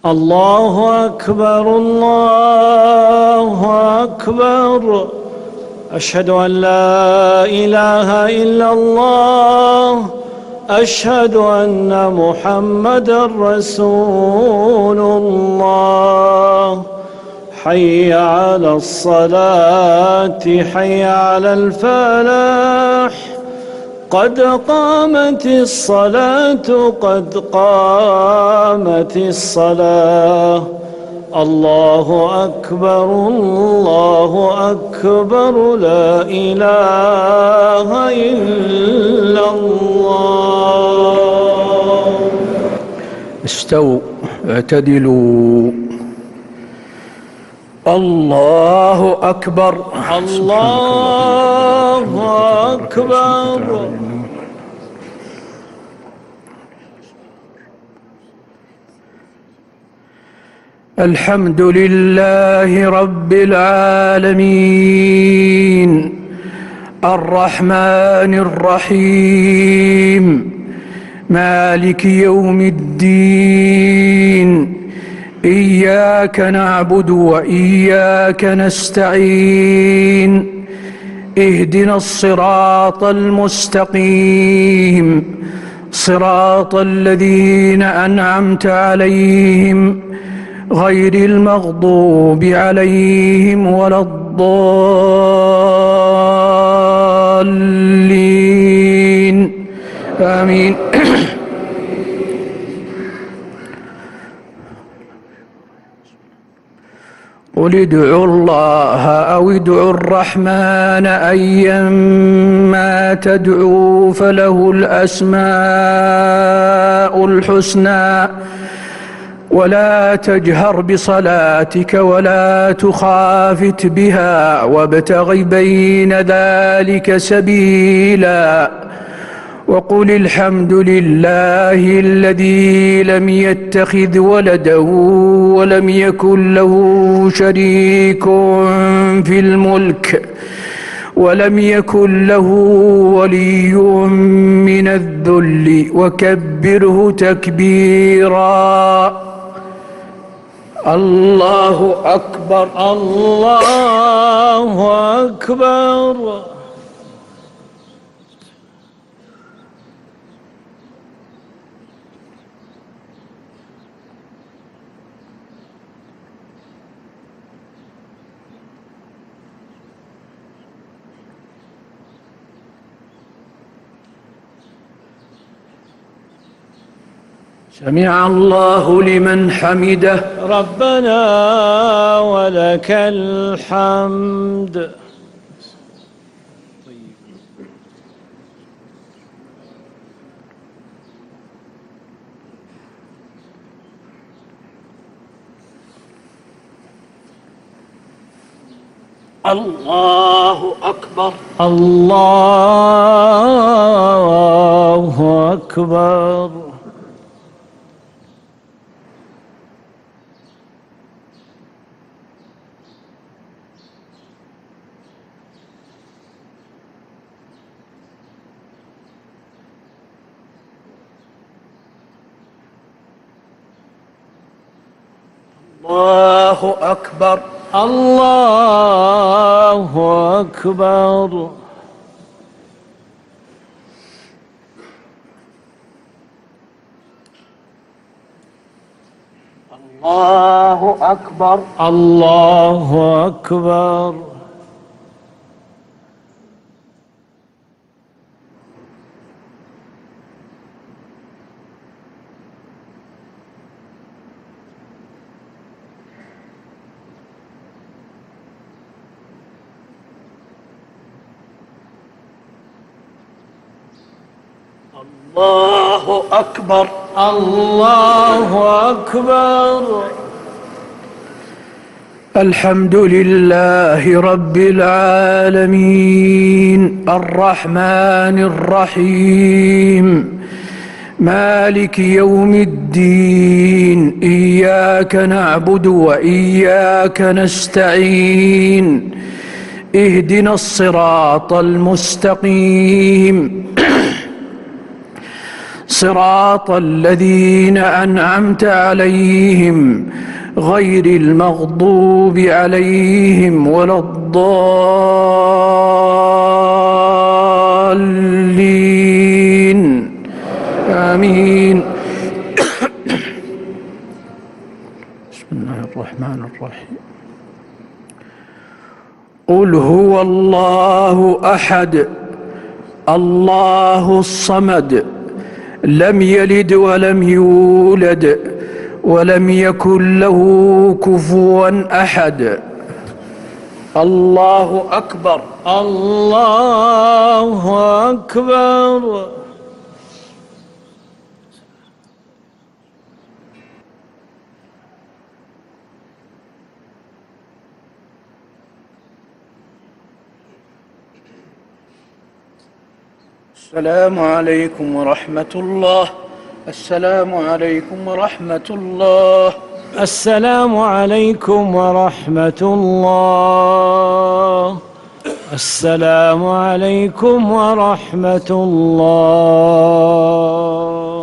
الله أكبر الله أكبر. أشهد أن لا إله إلا الله. أشهد أن محمدًا رسول الله. حي على الصلاة حي على الفلاح. قد قامت الصلاة قد قامت الصلاة. الله أكبر الله أكبر. لا إله إلا الله. استووا اعتدلوا. الله أكبر الله أكبر. الحمد لله رب العالمين الرحمن الرحيم مالك يوم الدين. إياك نعبد وإياك نستعين. اهدنا الصراط المستقيم صراط الذين أنعمت عليهم غير المغضوب عليهم ولا الضالين. آمين. قل ادعوا الله أو ادعوا الرحمن أيما تدعوا فله الأسماء الحسنى. ولا تجهر بصلاتك ولا تخافت بها وابتغ بين ذلك سبيلا. وقل الحمد لله الذي لم يتخذ ولدا ولم يكن له شريك في الملك ولم يكن له ولي من الذل وكبره تكبيرا. الله أكبر الله أكبر. سمع الله لمن حمده. ربنا ولك الحمد. الله أكبر الله أكبر. الله أكبر الله أكبر. الله أكبر الله أكبر. الله أكبر الله أكبر. الحمد لله رب العالمين الرحمن الرحيم مالك يوم الدين. إياك نعبد وإياك نستعين. اهدنا الصراط المستقيم صراط الذين أنعمت عليهم غير المغضوب عليهم ولا الضالين آمين. بسم الله الرحمن الرحيم. قل هو الله أحد الله الصمد لم يلد ولم يولد ولم يكن له كفوا أحد. الله أكبر. الله أكبر. السلام عليكم ورحمة الله. السلام عليكم ورحمة الله. السلام عليكم ورحمة الله. السلام عليكم ورحمة الله.